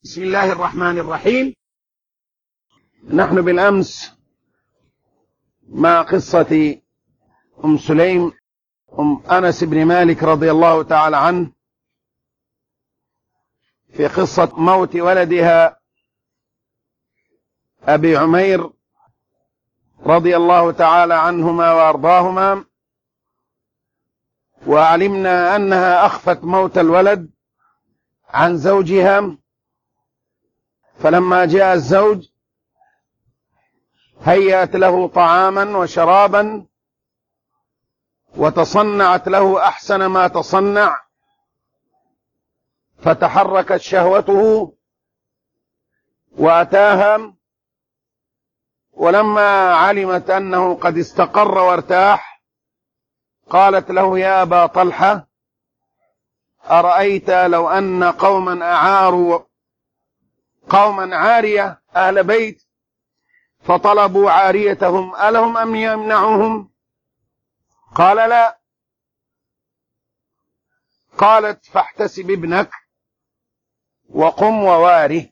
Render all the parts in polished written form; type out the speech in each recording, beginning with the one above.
بسم الله الرحمن الرحيم. نحن بالأمس مع قصة أم سليم أم أنس بن مالك رضي الله تعالى عنه في قصة موت ولدها أبي عمير رضي الله تعالى عنهما وأرضاهما، وعلمنا أنها أخفت موت الولد عن زوجها، فلما جاء الزوج هيأت له طعاما وشرابا وتصنعت له أحسن ما تصنع، فتحركت شهوته وأتاها، ولما علمت أنه قد استقر وارتاح قالت له: يا أبا طلحة، أرأيت لو أن قوما أعاروا قوما عارية أهل بيت فطلبوا عاريتهم ألهم أم يمنعوهم؟ قال: لا. قالت: فاحتسب ابنك وقم وواره.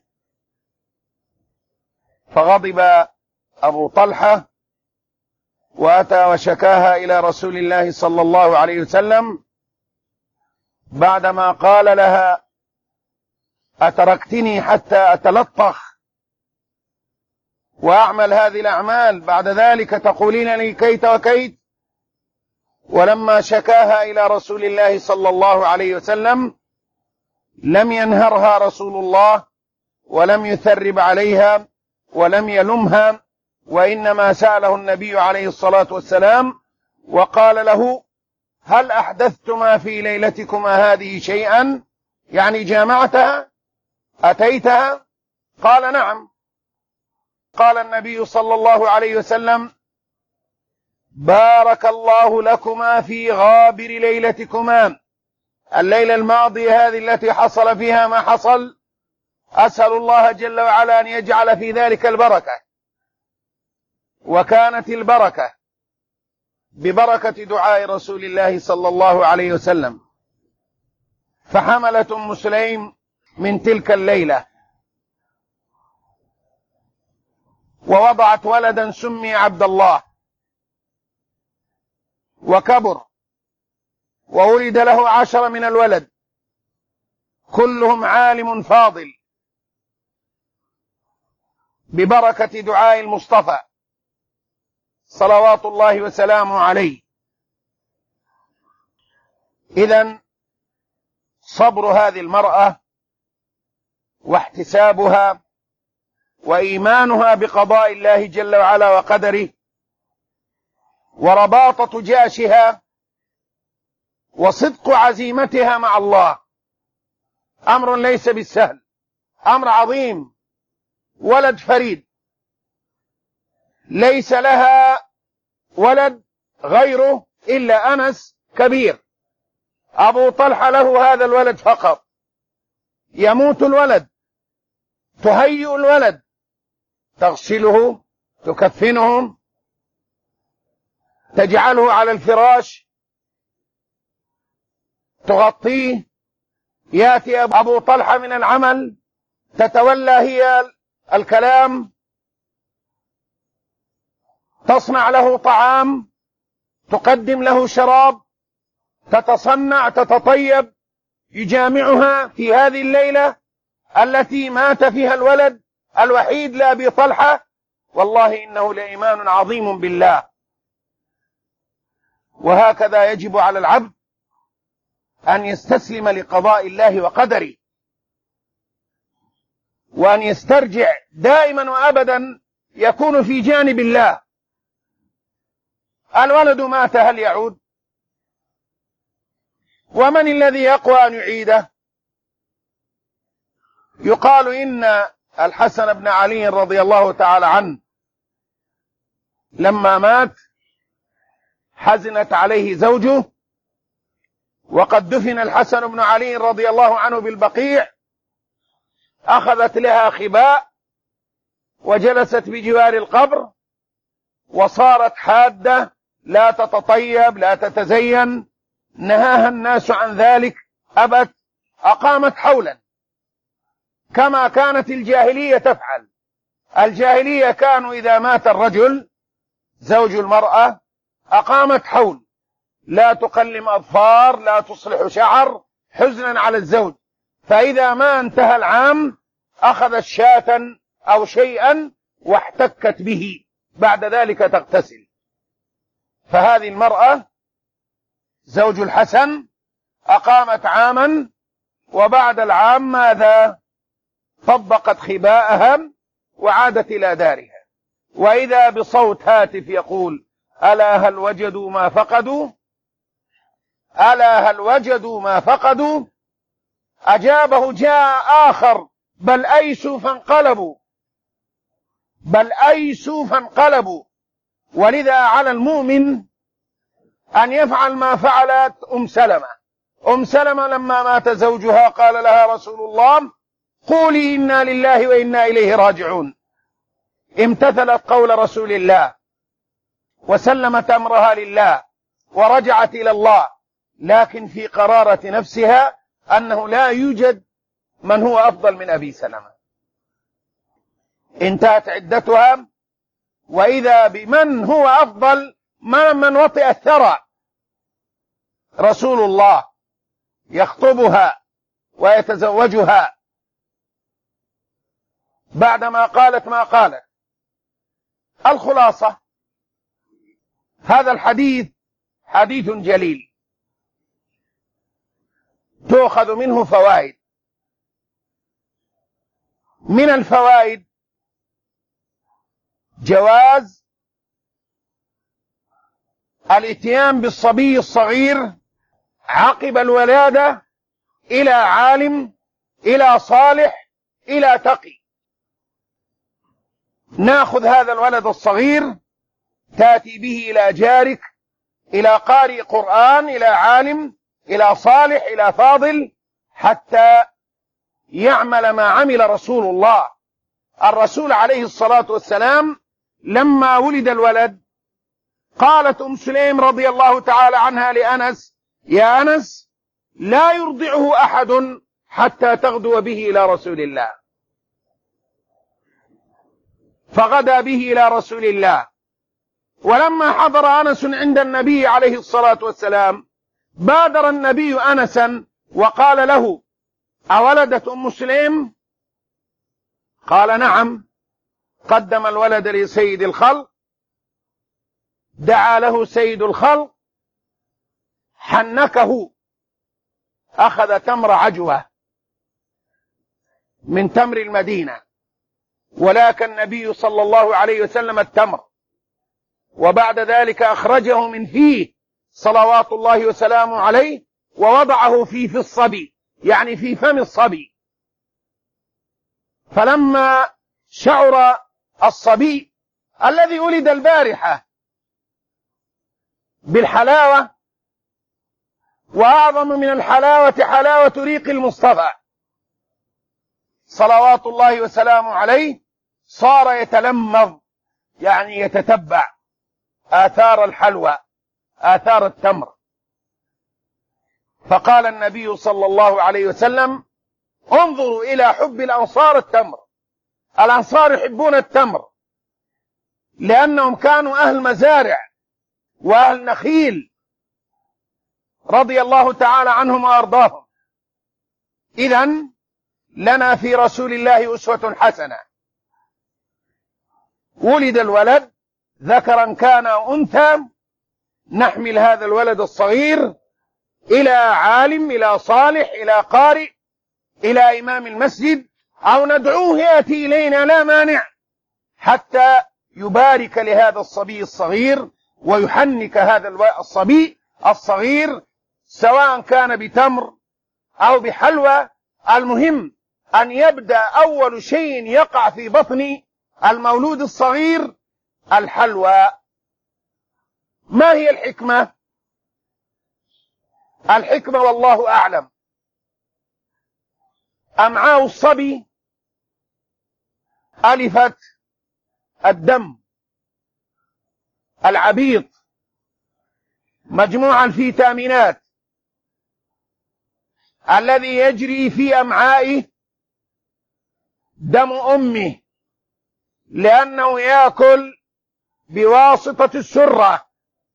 فغضب أبو طلحة وأتى وشكاها إلى رسول الله صلى الله عليه وسلم بعدما قال لها: أتركتني حتى أتلطخ وأعمل هذه الأعمال، بعد ذلك تقولين لي كيت وكيت؟ ولما شكاها إلى رسول الله صلى الله عليه وسلم لم ينهرها رسول الله ولم يثرب عليها ولم يلمها، وإنما سأله النبي عليه الصلاة والسلام وقال له: هل أحدثتما في ليلتكما هذه شيئا؟ يعني جامعتها؟ أتيتها؟ قال: نعم. قال النبي صلى الله عليه وسلم: بارك الله لكما في غابر ليلتكما، الليلة الماضية هذه التي حصل فيها ما حصل، أسأل الله جل وعلا أن يجعل في ذلك البركة. وكانت البركة ببركة دعاء رسول الله صلى الله عليه وسلم. فحملت أم سليم من تلك الليلة ووضعت ولدا سمي عبد الله، وكبر وولد له 10 من الولد، كلهم عالم فاضل ببركة دعاء المصطفى صلوات الله وسلامه عليه. إذن صبر هذه المرأة واحتسابها وإيمانها بقضاء الله جل وعلا وقدره ورباطة جاشها وصدق عزيمتها مع الله أمر ليس بالسهل، أمر عظيم. ولد فريد، ليس لها ولد غيره إلا أنس كبير، أبو طلحة له هذا الولد فقط، يموت الولد، تهيئ الولد، تغسله، تكفنه، تجعله على الفراش، تغطيه، يأتي أبو طلحة من العمل، تتولى هي الكلام، تصنع له طعام، تقدم له شراب، تتصنع، تتطيب، يجامعها في هذه الليلة التي مات فيها الولد الوحيد لأبي طلحة. والله إنه لإيمان عظيم بالله. وهكذا يجب على العبد أن يستسلم لقضاء الله وقدره، وأن يسترجع دائما وأبدا، يكون في جانب الله. الولد مات، هل يعود؟ ومن الذي يقوى أن يعيده؟ يقال إن الحسن بن علي رضي الله تعالى عنه لما مات حزنت عليه زوجه، وقد دفن الحسن بن علي رضي الله عنه بالبقيع، أخذت لها خباء وجلست بجوار القبر، وصارت حادة لا تتطيب لا تتزين، نهاها الناس عن ذلك، أبت، أقامت حولا كما كانت الجاهلية تفعل. الجاهلية كانوا إذا مات الرجل زوج المرأة أقامت حول، لا تقلم أظفار، لا تصلح شعر، حزنا على الزوج. فإذا ما انتهى العام أخذت شاة أو شيئا واحتكت به، بعد ذلك تغتسل. فهذه المرأة زوج الحسن أقامت عاما، وبعد العام ماذا؟ طبقت خباءها وعادت إلى دارها، وإذا بصوت هاتف يقول: ألا هل وجدوا ما فقدوا؟ ألا هل وجدوا ما فقدوا؟ أجابه جاء آخر: بل أيسوا فانقلبوا، بل أيسوا فانقلبوا. ولذا على المؤمن أن يفعل ما فعلت أم سلمة. أم سلمة لما مات زوجها قال لها رسول الله: قولي إنا لله وإنا إليه راجعون. امتثلت قول رسول الله وسلمت أمرها لله ورجعت إلى الله، لكن في قرارة نفسها أنه لا يوجد من هو أفضل من أبي سلمة. انتهت عدتها، وإذا بمن هو أفضل من وطئ الثرى، رسول الله يخطبها ويتزوجها بعدما قالت ما قالت. الخلاصة: هذا الحديث حديث جليل تؤخذ منه فوائد. من الفوائد جواز الاتيان بالصبي الصغير عقب الولادة إلى عالم، إلى صالح، إلى تقي. ناخذ هذا الولد الصغير تأتي به إلى جارك، إلى قارئ قرآن، إلى عالم، إلى صالح، إلى فاضل، حتى يعمل ما عمل رسول الله. الرسول عليه الصلاة والسلام لما ولد الولد قالت أم سليم رضي الله تعالى عنها لأنس: يا أنس، لا يرضعه أحد حتى تغدو به إلى رسول الله. فغدا به إلى رسول الله. ولما حضر أنس عند النبي عليه الصلاة والسلام بادر النبي أنسا وقال له: أولدت أم سليم؟ قال: نعم. قدم الولد لسيد الخلق، دعا له سيد الخلق، حنكه، أخذ تمر عجوة من تمر المدينة، ولكن النبي صلى الله عليه وسلم التمر، وبعد ذلك أخرجه من فيه صلوات الله وسلامه عليه ووضعه في الصبي، يعني في فم الصبي. فلما شعر الصبي الذي ولد البارحة بالحلاوة، وأعظم من الحلاوة حلاوة ريق المصطفى صلوات الله وسلامه عليه، صار يتلمذ، يعني يتتبع آثار الحلوى، آثار التمر. فقال النبي صلى الله عليه وسلم: انظروا إلى حب الأنصار التمر. الأنصار يحبون التمر لأنهم كانوا أهل مزارع وأهل نخيل رضي الله تعالى عنهم وأرضاهم. إذن لنا في رسول الله أسوة حسنة. ولد الولد ذكرا كان أو أنثى، نحمل هذا الولد الصغير إلى عالم، إلى صالح، إلى قارئ، إلى إمام المسجد، أو ندعوه يأتي إلينا لا مانع، حتى يبارك لهذا الصبي الصغير ويحنك هذا الصبي الصغير، سواء كان بتمر أو بحلوى. المهم أن يبدأ أول شيء يقع في بطن المولود الصغير الحلوى. ما هي الحكمة؟ الحكمة والله أعلم، أمعاء الصبي ألفت الدم العبيط، مجموع الفيتامينات الذي يجري في أمعائه دم أمه، لأنه يأكل بواسطة السرة.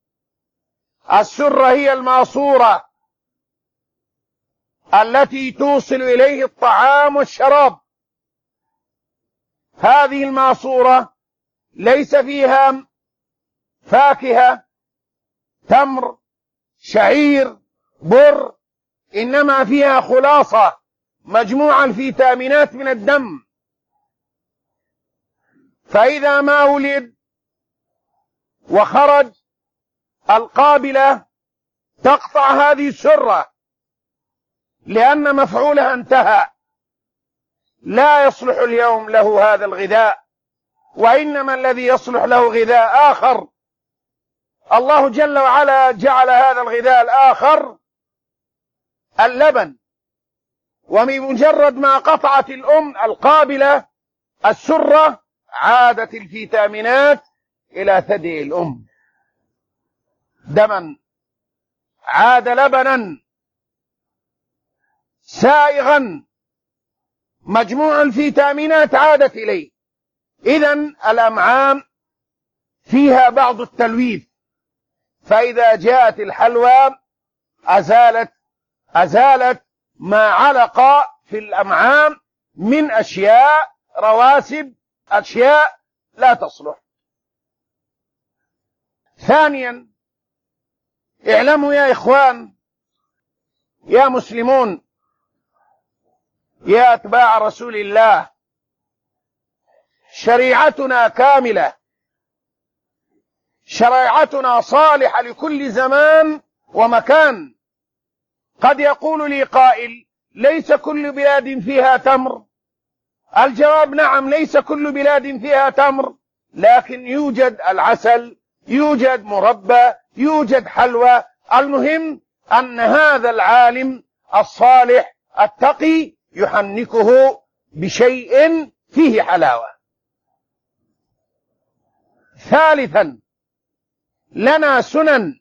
السرة هي الماسورة التي توصل إليه الطعام والشراب. هذه الماسورة ليس فيها فاكهة، تمر، شعير، بر، إنما فيها خلاصة مجموعة الفيتامينات من الدم. فإذا ما ولد وخرج، القابلة تقطع هذه السرة لأن مفعولها انتهى، لا يصلح اليوم له هذا الغذاء، وإنما الذي يصلح له غذاء آخر. الله جل وعلا جعل هذا الغذاء الآخر اللبن، وبمجرد ما قطعت الأم القابلة السرة عادت الفيتامينات إلى ثدي الأم دما، عاد لبنا سائغا، مجموع الفيتامينات عادت إليه. إذن الأمعاء فيها بعض التلويث، فإذا جاءت الحلوى أزالت ما علق في الأمعاء من أشياء، رواسب، أشياء لا تصلح. ثانيا، اعلموا يا إخوان، يا مسلمون، يا أتباع رسول الله، شريعتنا كاملة، شريعتنا صالحة لكل زمان ومكان. قد يقول لي قائل: ليس كل بلاد فيها تمر. الجواب: نعم، ليس كل بلاد فيها تمر، لكن يوجد العسل، يوجد مربى، يوجد حلوى. المهم أن هذا العالم الصالح التقي يحنكه بشيء فيه حلاوة. ثالثا، لنا سنن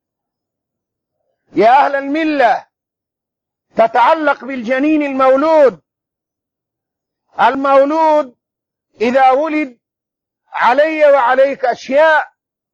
يا أهل الملة تتعلق بالجنين المولود. المولود إذا ولد علي وعليك أشياء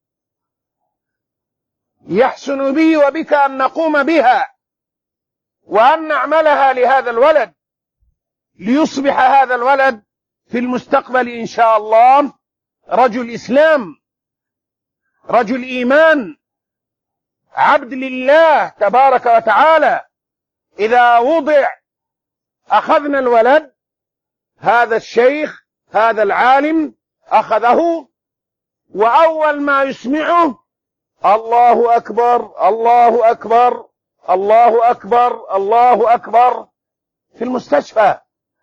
يحسن بي وبك أن نقوم بها وأن نعملها لهذا الولد، ليصبح هذا الولد في المستقبل إن شاء الله رجل إسلام، رجل إيمان، عبد لله تبارك وتعالى. إذا وضع أخذنا الولد، هذا الشيخ، هذا العالم أخذه، وأول ما يسمعه: الله أكبر، الله أكبر، الله أكبر، الله أكبر، في المستشفى.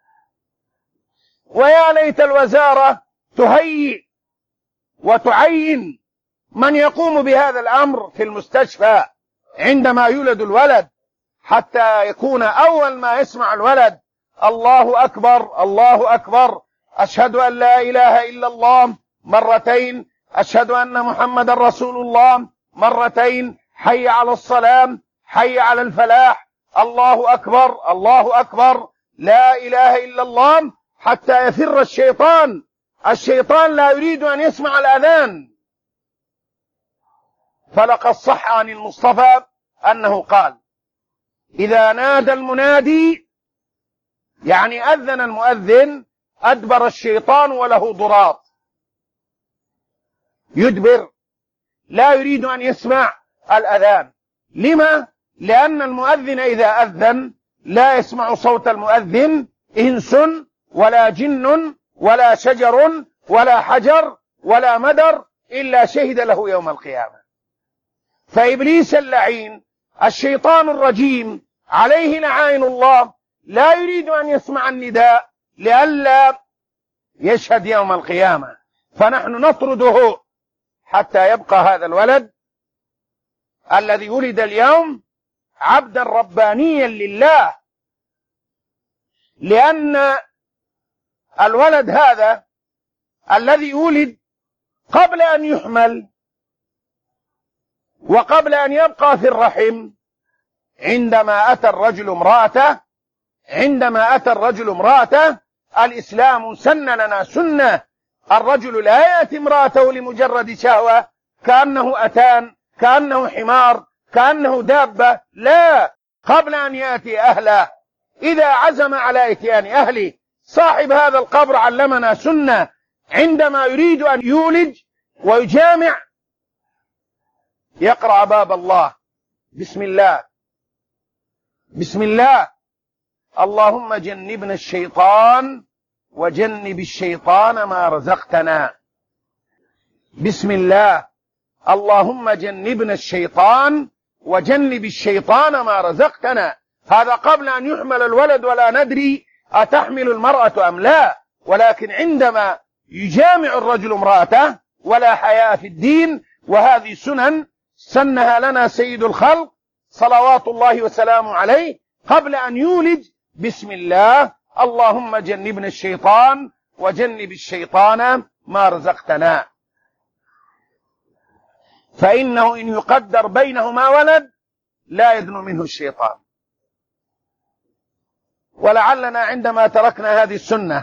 ويا ليت الوزارة تهيئ وتعين من يقوم بهذا الأمر في المستشفى عندما يولد الولد، حتى يكون أول ما يسمع الولد: الله أكبر، الله أكبر، أشهد أن لا إله إلا الله مرتين، أشهد أن محمد رسول الله مرتين، حي على الصلاة، حي على الفلاح، الله أكبر، الله أكبر، لا إله إلا الله، حتى يفر الشيطان. الشيطان لا يريد أن يسمع الأذان. فلقد صح عن المصطفى أنه قال: إذا نادى المنادي، يعني أذن المؤذن، أدبر الشيطان وله ضراط، يدبر، لا يريد أن يسمع الأذان. لما؟ لأن المؤذن إذا أذن لا يسمع صوت المؤذن إنس ولا جن ولا شجر ولا حجر ولا مدر إلا شهد له يوم القيامة. فإبليس اللعين، الشيطان الرجيم، عليه لعائن الله، لا يريد أن يسمع النداء لئلا يشهد يوم القيامة. فنحن نطرده حتى يبقى هذا الولد الذي ولد اليوم عبدا ربانيا لله، لأن الولد هذا الذي ولد قبل أن يحمل وقبل أن يبقى في الرحم، عندما أتى الرجل امرأته الإسلام سن لنا سنة. الرجل لا يأتي امرأته لمجرد شهوة كأنه أتان، كأنه حمار، كأنه دابة، لا، قبل أن يأتي أهله إذا عزم على إتيان أهله. صاحب هذا القبر علمنا سنة، عندما يريد أن يولج ويجامع يقرأ باب الله، بسم الله، بسم الله، اللهم جنبنا الشيطان وجنب الشيطان ما رزقتنا. بسم الله، اللهم جنبنا الشيطان وجنب الشيطان ما رزقتنا. هذا قبل أن يحمل الولد ولا ندري أتحمل المرأة أم لا، ولكن عندما يجامع الرجل امرأته ولا حياء في الدين. وهذه سنن سنها لنا سيد الخلق صلوات الله وسلامه عليه قبل أن يولج، بسم الله، اللهم جنبنا الشيطان وجنب الشيطان ما رزقتنا. فإنه إن يقدر بينهما ولد لا يدن منه الشيطان. ولعلنا عندما تركنا هذه السنة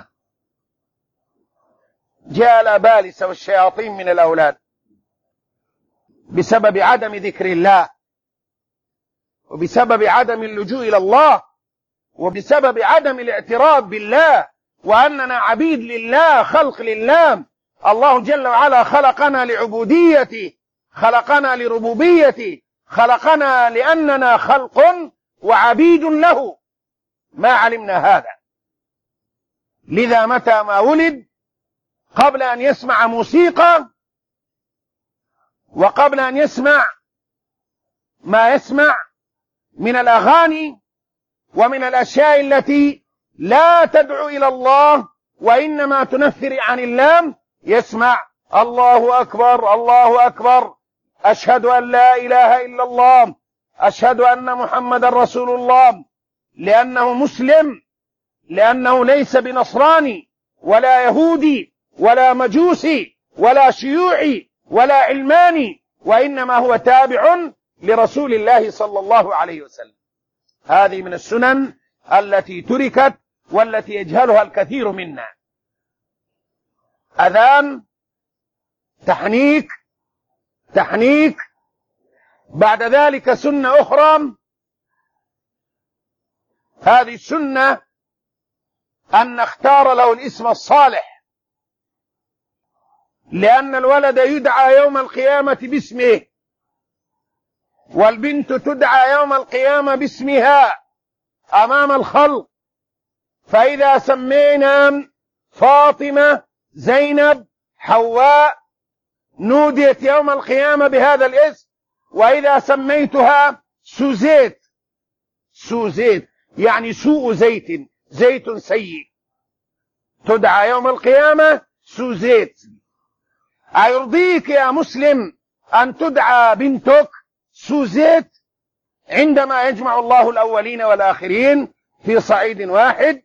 جاء الأبالسة والشياطين من الأولاد بسبب عدم ذكر الله، وبسبب عدم اللجوء إلى الله، وبسبب عدم الاعتراف بالله وأننا عبيد لله، خلق لله. الله جل وعلا خلقنا لعبوديته، خلقنا لربوبيته، خلقنا لأننا خلق وعبيد له. ما علمنا هذا، لذا متى ما ولد قبل أن يسمع موسيقى وقبل أن يسمع ما يسمع من الأغاني ومن الأشياء التي لا تدعو إلى الله وإنما تنفر عن الله، يسمع الله أكبر، الله أكبر، أشهد أن لا إله إلا الله، أشهد أن محمد رسول الله، لأنه مسلم، لأنه ليس بنصراني ولا يهودي ولا مجوسي ولا شيوعي ولا علماني، وإنما هو تابع لرسول الله صلى الله عليه وسلم. هذه من السنن التي تركت والتي يجهلها الكثير منا. أذان، تحنيك، بعد ذلك سنة أخرى. هذه السنة أن نختار له الاسم الصالح، لأن الولد يدعى يوم القيامة باسمه، والبنت تدعى يوم القيامة باسمها أمام الخلق. فإذا سمينا فاطمة، زينب، حواء، نوديت يوم القيامة بهذا الاسم. وإذا سميتها سوزيت يعني سوء زيت، زيت سيء، تدعى يوم القيامة سوزيت. أيرضيك يا مسلم أن تدعى بنتك سوزيت عندما يجمع الله الأولين والآخرين في صعيد واحد؟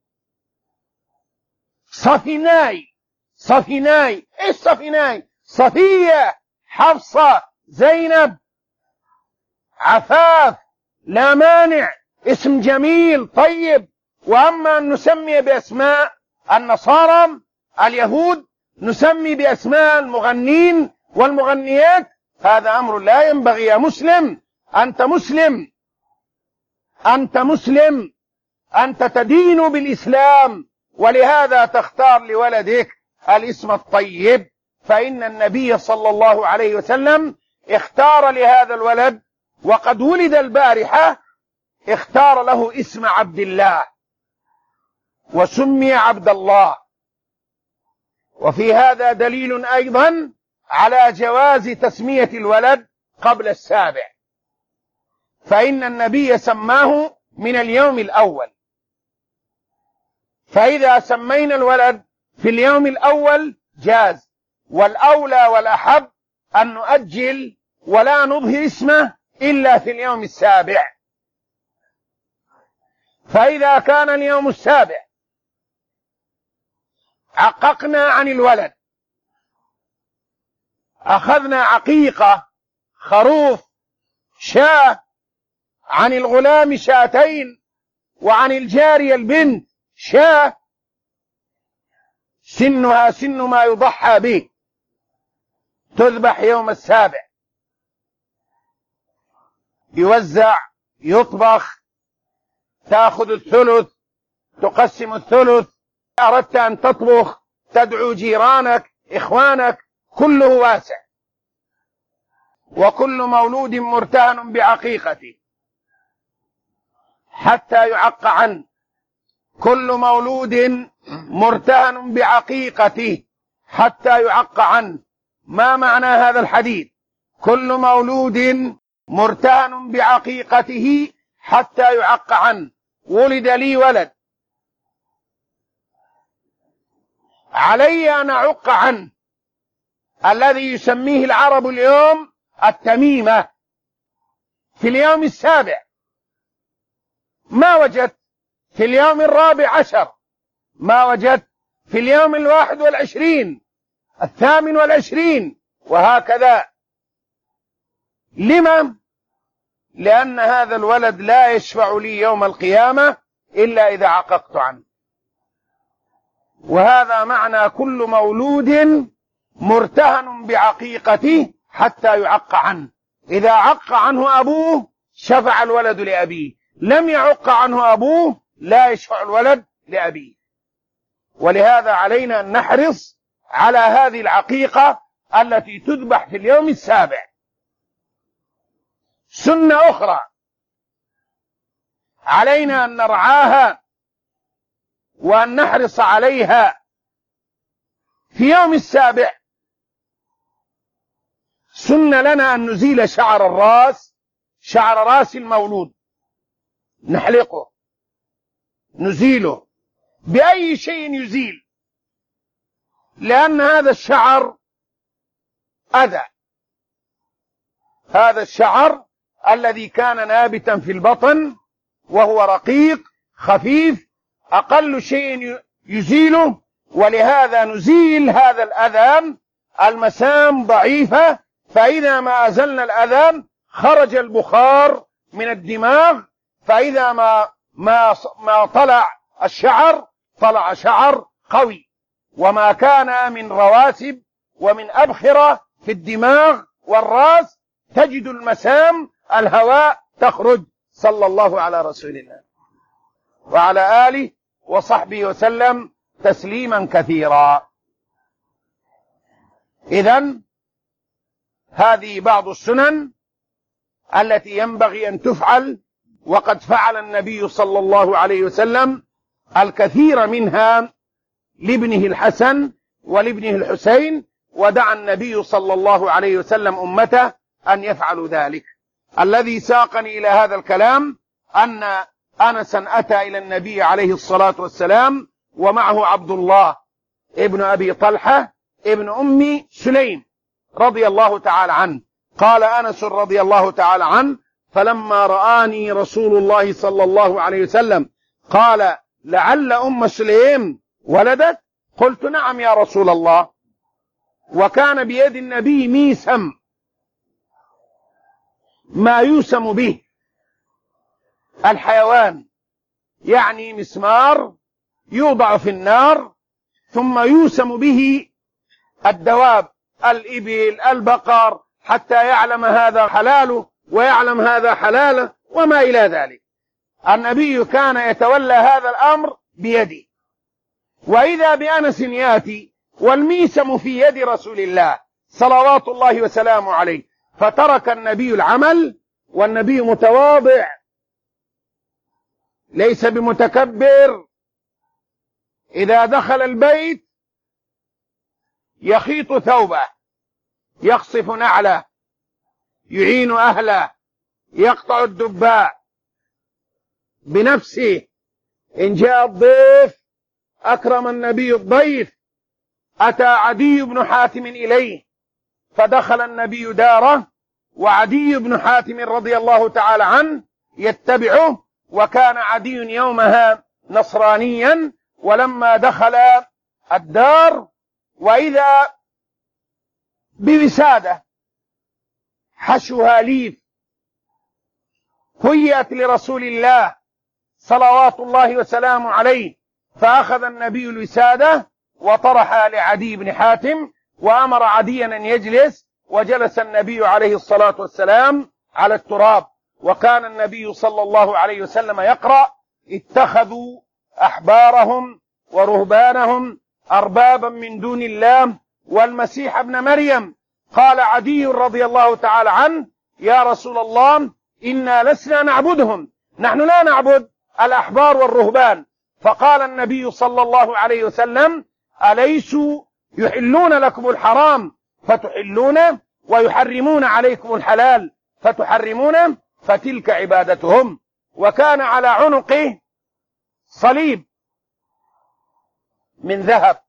صفيناي، إيش صفيناي؟ صفية، حفصة، زينب، عفاف، لا مانع، اسم جميل طيب. وأما أن نسمي بأسماء النصارى، اليهود، نسمي بأسماء المغنين والمغنيات، هذا أمر لا ينبغي. يا مسلم، أنت مسلم، أنت تدين بالإسلام، ولهذا تختار لولدك الاسم الطيب. فإن النبي صلى الله عليه وسلم اختار لهذا الولد، وقد ولد البارحة، اختار له اسم عبد الله وسمي عبد الله. وفي هذا دليل أيضا على جواز تسمية الولد قبل السابع، فإن النبي سماه من اليوم الأول. فإذا سمينا الولد في اليوم الأول جاز، والأولى والأحب أن نؤجل ولا نظهر اسمه إلا في اليوم السابع. فإذا كان اليوم السابع عققنا عن الولد، أخذنا عقيقة، خروف، شاة، عن الغلام شاتين، وعن الجارية البنت شاة، سنها سن ما يضحى به، تذبح يوم السابع، يوزع، يطبخ، تأخذ الثلث، تقسم الثلث، أردت أن تطبخ تدعو جيرانك إخوانك، كله واسع. وكل مولود مرتهن بعقيقته حتى يعق عنه، كل مولود مرتهن بعقيقته حتى يعق عنه. ما معنى هذا الحديث؟ كل مولود مرتهن بعقيقته حتى يعق عنه. ولد لي ولد، علي أن أعق عنه، الذي يسميه العرب اليوم التميمة، في اليوم السابع. ما وجدت في اليوم 14، ما وجدت في اليوم 21، 28، وهكذا. لما؟ لأن هذا الولد لا يشفع لي يوم القيامة إلا إذا عققت عنه. وهذا معنى كل مولود مرتهن بعقيقته حتى يعق عنه. إذا عق عنه أبوه شفع الولد لأبيه، لم يعق عنه أبوه لا يشفع الولد لأبيه. ولهذا علينا أن نحرص على هذه العقيقة التي تذبح في اليوم السابع. سنة أخرى علينا أن نرعاها وأن نحرص عليها في يوم السابع. سنة لنا أن نزيل شعر الرأس، شعر رأس المولود، نحلقه، نزيله بأي شيء يزيل، لأن هذا الشعر أذى. هذا الشعر الذي كان نابتا في البطن وهو رقيق خفيف، أقل شيء يزيله. ولهذا نزيل هذا الأذى. المسام ضعيفة، فإذا ما أزلنا الأذى خرج البخار من الدماغ، فإذا ما طلع الشعر طلع شعر قوي. وما كان من رواسب ومن أبخرة في الدماغ والرأس تجد المسام الهواء تخرج. صلى الله على رسول الله وعلى آله وصحبه وسلم تسليما كثيرا. إذن هذه بعض السنن التي ينبغي أن تفعل، وقد فعل النبي صلى الله عليه وسلم الكثير منها لابنه الحسن ولابنه الحسين، ودعا النبي صلى الله عليه وسلم أمته أن يفعلوا ذلك. الذي ساقني إلى هذا الكلام أن أنسا أتى إلى النبي عليه الصلاة والسلام ومعه عبد الله ابن أبي طلحة ابن أم سليم رضي الله تعالى عنه. قال أنس رضي الله تعالى عنه: فلما رآني رسول الله صلى الله عليه وسلم قال: لعل أم سليم ولدت؟ قلت: نعم يا رسول الله. وكان بيد النبي ميسم، ما يوسم به الحيوان، يعني مسمار يوضع في النار ثم يوسم به الدواب، الإبل، البقر، حتى يعلم هذا حلاله ويعلم هذا حلاله وما إلى ذلك. النبي كان يتولى هذا الأمر بيده. وإذا بأنس ياتي والميسم في يد رسول الله صلوات الله وسلامه عليه، فترك النبي العمل، والنبي متواضع ليس بمتكبر. إذا دخل البيت يخيط ثوبه، يخصف نعله، يعين أهله، يقطع الدباء بنفسه. إن جاء الضيف أكرم النبي الضيف. أتى عدي بن حاتم إليه فدخل النبي داره، وعدي بن حاتم رضي الله تعالى عنه يتبعه، وكان عدي يومها نصرانيا. ولما دخل الدار وإذا بوسادة حشوها ليف هيئت لرسول الله صلوات الله وسلامه عليه، فأخذ النبي الوسادة وطرح لعدي بن حاتم، وأمر عديا أن يجلس، وجلس النبي عليه الصلاة والسلام على التراب. وكان النبي صلى الله عليه وسلم يقرأ: اتخذوا أحبارهم ورهبانهم أربابا من دون الله والمسيح ابن مريم. قال عدي رضي الله تعالى عنه: يا رسول الله، إنا لسنا نعبدهم، نحن لا نعبد الأحبار والرهبان. فقال النبي صلى الله عليه وسلم: أليسوا يحلون لكم الحرام فتحلونه، ويحرمون عليكم الحلال فتحرمونه؟ فتلك عبادتهم. وكان على عنقه صليب من ذهب،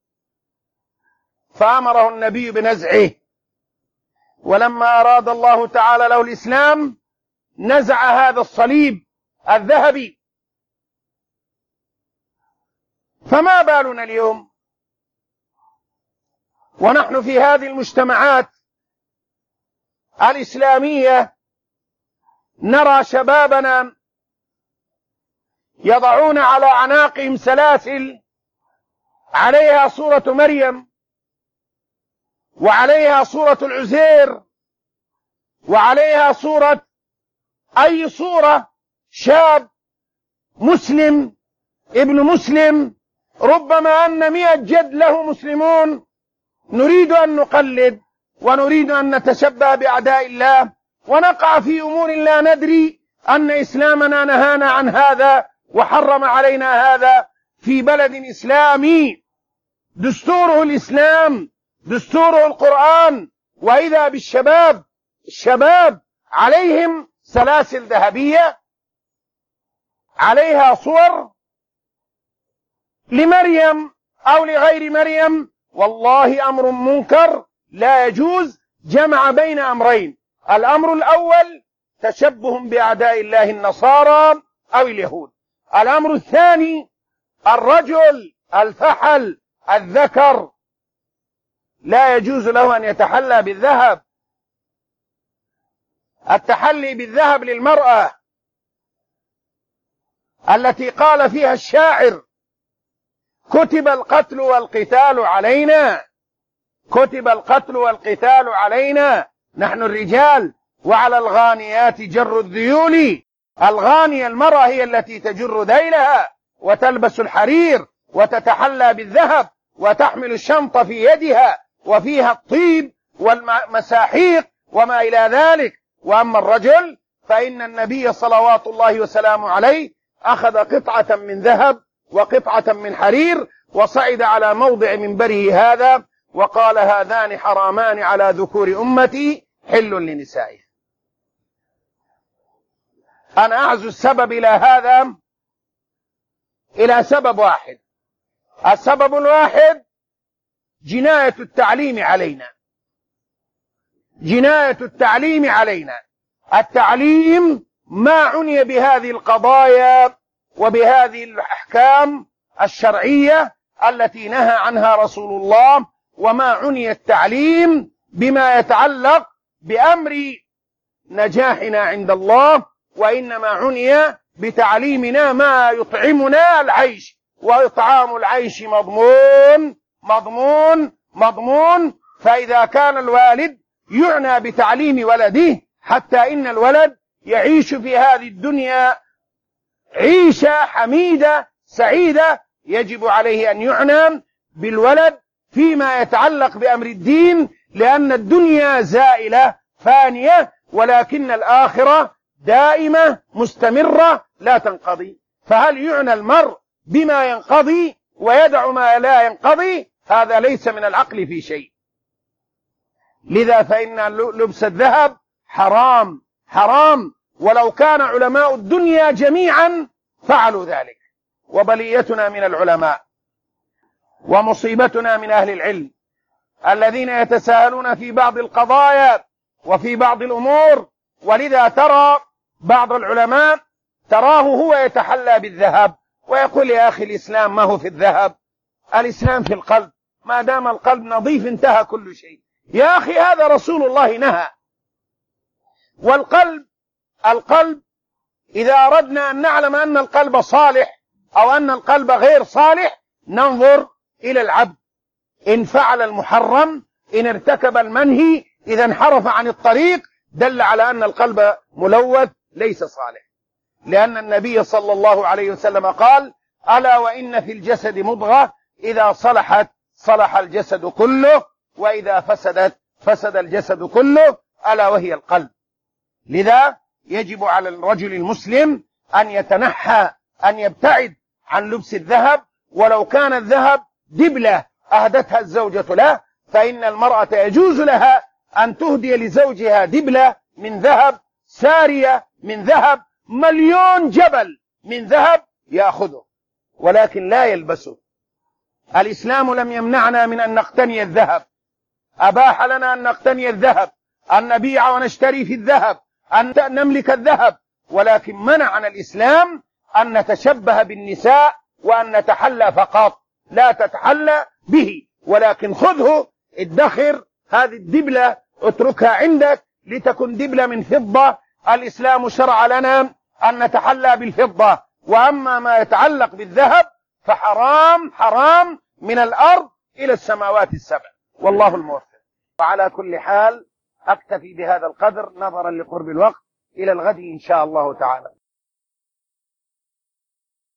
فأمره النبي بنزعه، ولما أراد الله تعالى له الإسلام نزع هذا الصليب الذهبي. فما بالنا اليوم ونحن في هذه المجتمعات الإسلامية نرى شبابنا يضعون على أعناقهم سلاسل عليها صورة مريم، وعليها صورة العزير، وعليها صورة أي صورة شاب مسلم ابن مسلم، ربما أن 100 جد له مسلمون. نريد أن نقلد ونريد أن نتشبه بأعداء الله، ونقع في أمور لا ندري أن إسلامنا نهانا عن هذا وحرم علينا هذا في بلد إسلامي دستوره الإسلام، دستوره القرآن. وإذا بالشباب، الشباب عليهم سلاسل ذهبية عليها صور لمريم أو لغير مريم. والله أمر منكر، لا يجوز جمع بين أمرين: الأمر الأول تشبه بأعداء الله النصارى أو اليهود، الأمر الثاني الرجل الفحل الذكر لا يجوز له أن يتحلى بالذهب. التحلي بالذهب للمرأة التي قال فيها الشاعر: كتب القتل والقتال علينا، كتب القتل والقتال علينا نحن الرجال، وعلى الغانيات جر الذيول. الغانية المرأة هي التي تجر ذيلها وتلبس الحرير وتتحلى بالذهب وتحمل الشنطة في يدها وفيها الطيب والمساحيق وما إلى ذلك. وأما الرجل فإن النبي صلوات الله وسلامه عليه أخذ قطعة من ذهب وقطعة من حرير وصعد على موضع منبره هذا وقال: هذان حرامان على ذكور أمتي حل لنسائه. أنا أعزو السبب إلى هذا إلى سبب واحد. السبب الواحد جناية التعليم علينا، جناية التعليم علينا. التعليم ما عني بهذه القضايا وبهذه الأحكام الشرعية التي نهى عنها رسول الله، وما عني التعليم بما يتعلق بأمر نجاحنا عند الله، وإنما عني بتعليمنا ما يطعمنا العيش، وإطعام العيش مضمون مضمون مضمون. فإذا كان الوالد يعنى بتعليم ولده حتى إن الولد يعيش في هذه الدنيا عيشة حميدة سعيدة، يجب عليه أن يعنى بالولد فيما يتعلق بأمر الدين، لأن الدنيا زائلة فانية، ولكن الآخرة دائمة مستمرة لا تنقضي. فهل يعنى المرء بما ينقضي ويدع ما لا ينقضي؟ هذا ليس من العقل في شيء. لذا فإن لبس الذهب حرام حرام، ولو كان علماء الدنيا جميعا فعلوا ذلك. وبليتنا من العلماء ومصيبتنا من أهل العلم الذين يتساهلون في بعض القضايا وفي بعض الأمور. ولذا ترى بعض العلماء تراه هو يتحلى بالذهب ويقول: يا أخي الإسلام ما هو في الذهب، الإسلام في القلب، ما دام القلب نظيف انتهى كل شيء. يا أخي هذا رسول الله نهى. والقلب، القلب إذا أردنا أن نعلم أن القلب صالح أو أن القلب غير صالح ننظر إلى العبد إن فعل المحرم، إن ارتكب المنهي، إذا انحرف عن الطريق، دل على أن القلب ملوث ليس صالح. لأن النبي صلى الله عليه وسلم قال: ألا وإن في الجسد مضغة إذا صلحت صلح الجسد كله، وإذا فسدت فسد الجسد كله، ألا وهي القلب. لذا يجب على الرجل المسلم أن يتنحى، أن يبتعد عن لبس الذهب، ولو كان الذهب دبلة أهدتها الزوجة له، فإن المرأة يجوز لها أن تهدي لزوجها دبلة من ذهب، سارية من ذهب، مليون جبل من ذهب يأخذه، ولكن لا يلبسه. الإسلام لم يمنعنا من أن نقتني الذهب، أباح لنا أن نقتني الذهب، أن نبيع ونشتري في الذهب، أن نملك الذهب، ولكن منعنا الإسلام أن نتشبه بالنساء وأن نتحلى فقط. لا تتحلى به، ولكن خذه، ادخر هذه الدبلة، اتركها عندك لتكن دبلة من فضة. الإسلام شرع لنا أن نتحلى بالفضة، وأما ما يتعلق بالذهب فحرام، حرام من الأرض إلى السماوات السبع، والله الموفق. وعلى كل حال أكتفي بهذا القدر نظرا لقرب الوقت، إلى الغد إن شاء الله تعالى.